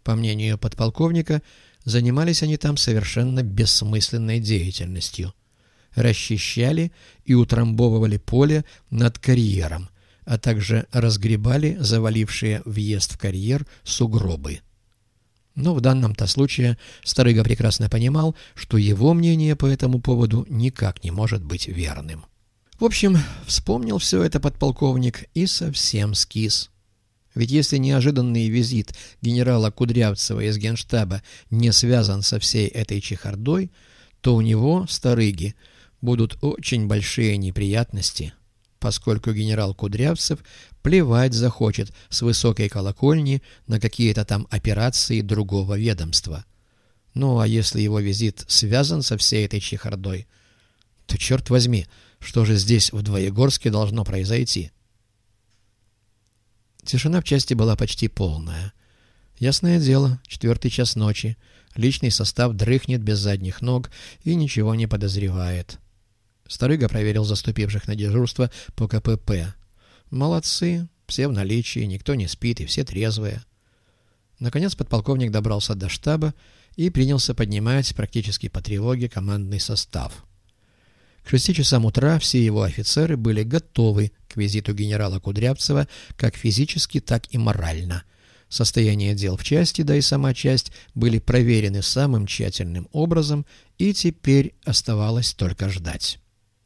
По мнению подполковника, занимались они там совершенно бессмысленной деятельностью. Расчищали и утрамбовывали поле над карьером, а также разгребали завалившие въезд в карьер сугробы. Но в данном-то случае Старыга прекрасно понимал, что его мнение по этому поводу никак не может быть верным. В общем, вспомнил все это подполковник и совсем скис. Ведь если неожиданный визит генерала Кудрявцева из Генштаба не связан со всей этой чехардой, то у него, Старыги, будут очень большие неприятности, поскольку генерал Кудрявцев плевать захочет с высокой колокольни на какие-то там операции другого ведомства. Ну а если его визит связан со всей этой чехардой, то, черт возьми, что же здесь в Двоегорске должно произойти? Тишина в части была почти полная. Ясное дело, 4 час ночи, личный состав дрыхнет без задних ног и ничего не подозревает. Старыга проверил заступивших на дежурство по КПП. Молодцы, все в наличии, никто не спит и все трезвые. Наконец подполковник добрался до штаба и принялся поднимать практически по тревоге командный состав. К 6 часам утра все его офицеры были готовы к визиту генерала Кудрявцева как физически, так и морально. Состояние дел в части, да и сама часть были проверены самым тщательным образом, и теперь оставалось только ждать.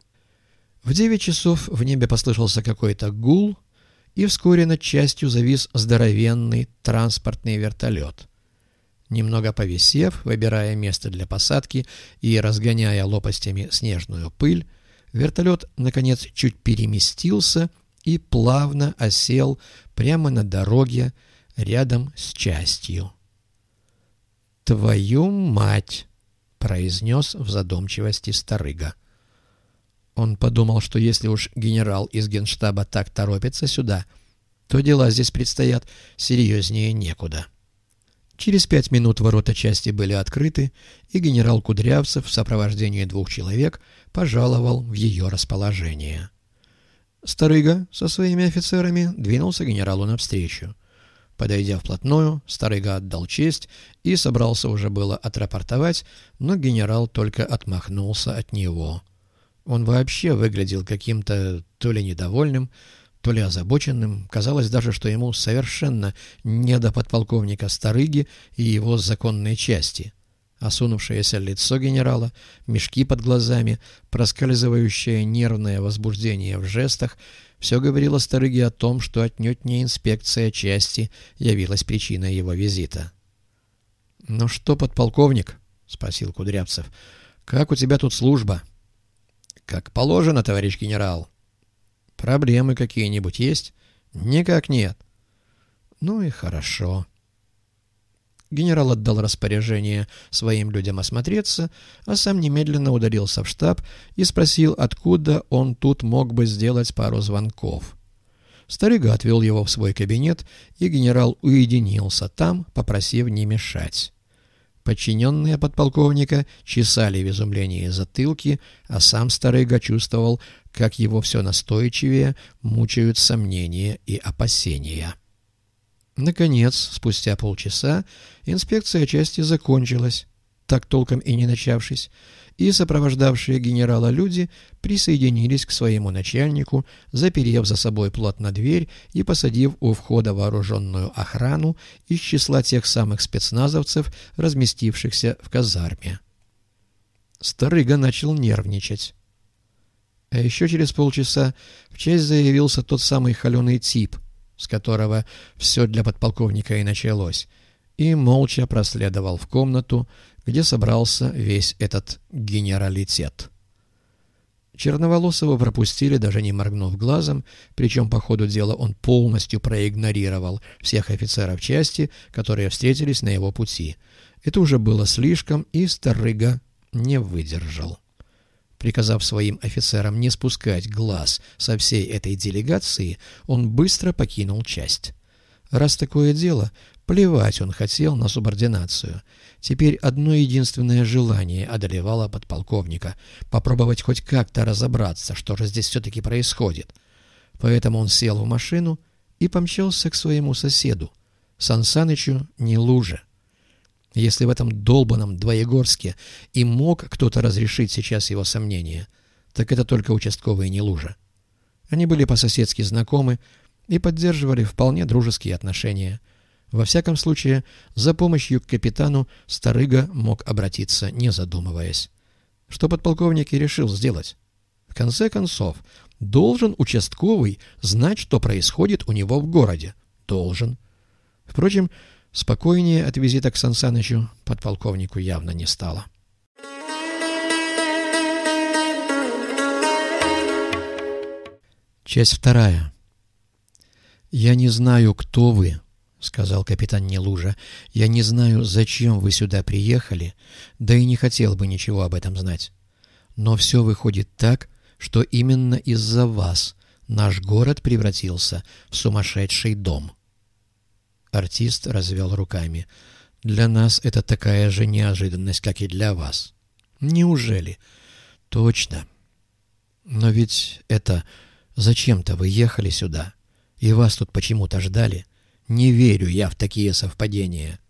В 9 часов в небе послышался какой-то гул, и вскоре над частью завис здоровенный транспортный вертолет. Немного повисев, выбирая место для посадки и разгоняя лопастями снежную пыль, вертолет, наконец, чуть переместился и плавно осел прямо на дороге рядом с частью. «Твою мать!» — произнес в задумчивости Старыга. Он подумал, что если уж генерал из Генштаба так торопится сюда, то дела здесь предстоят серьезнее некуда. Через 5 минут ворота части были открыты, и генерал Кудрявцев в сопровождении 2 человек пожаловал в ее расположение. Старыга со своими офицерами двинулся генералу навстречу. Подойдя вплотную, Старыга отдал честь и собрался уже было отрапортовать, но генерал только отмахнулся от него. Он вообще выглядел каким-то то ли недовольным, то ли озабоченным. Казалось даже, что ему совершенно не до подполковника Старыги и его законной части. Осунувшееся лицо генерала, мешки под глазами, проскальзывающее нервное возбуждение в жестах — все говорило Старыге о том, что отнюдь не инспекция части явилась причиной его визита. — Ну что, подполковник? — спросил Кудрявцев. — Как у тебя тут служба? — Как положено, товарищ генерал. — Проблемы какие-нибудь есть? — Никак нет. — Ну и хорошо. Генерал отдал распоряжение своим людям осмотреться, а сам немедленно удалился в штаб и спросил, откуда он тут мог бы сделать пару звонков. Старыга отвел его в свой кабинет, и генерал уединился там, попросив не мешать. Подчиненные подполковника чесали в изумлении затылки, а сам Старыга чувствовал, как его все настойчивее мучают сомнения и опасения. Наконец, спустя полчаса, инспекция части закончилась, так толком и не начавшись, и сопровождавшие генерала люди присоединились к своему начальнику, заперев за собой плотно дверь и посадив у входа вооруженную охрану из числа тех самых спецназовцев, разместившихся в казарме. Старыга начал нервничать. А еще через полчаса в часть заявился тот самый холеный тип, с которого все для подполковника и началось, и молча проследовал в комнату, где собрался весь этот генералитет. Черноволосого пропустили, даже не моргнув глазом, причем по ходу дела он полностью проигнорировал всех офицеров части, которые встретились на его пути. Это уже было слишком, и Старыга не выдержал. Приказав своим офицерам не спускать глаз со всей этой делегации, он быстро покинул часть. Раз такое дело, плевать он хотел на субординацию. Теперь одно единственное желание одолевало подполковника — попробовать хоть как-то разобраться, что же здесь все-таки происходит. Поэтому он сел в машину и помчался к своему соседу, Сан Санычу Нелуже. Если в этом долбанном Двоегорске и мог кто-то разрешить сейчас его сомнения, так это только участковый Нелужа. Они были по-соседски знакомы и поддерживали вполне дружеские отношения. Во всяком случае, за помощью к капитану Старыга мог обратиться, не задумываясь. Что подполковник и решил сделать. В конце концов, должен участковый знать, что происходит у него в городе. Должен. Впрочем, спокойнее от визита к Сан Санычу подполковнику явно не стало. Часть 2. «Я не знаю, кто вы», — сказал капитан Нелужа. «Я не знаю, зачем вы сюда приехали, да и не хотел бы ничего об этом знать. Но все выходит так, что именно из-за вас наш город превратился в сумасшедший дом». Артист развел руками. «Для нас это такая же неожиданность, как и для вас». «Неужели?» «Точно. Но ведь это... Зачем-то вы ехали сюда, и вас тут почему-то ждали. Не верю я в такие совпадения».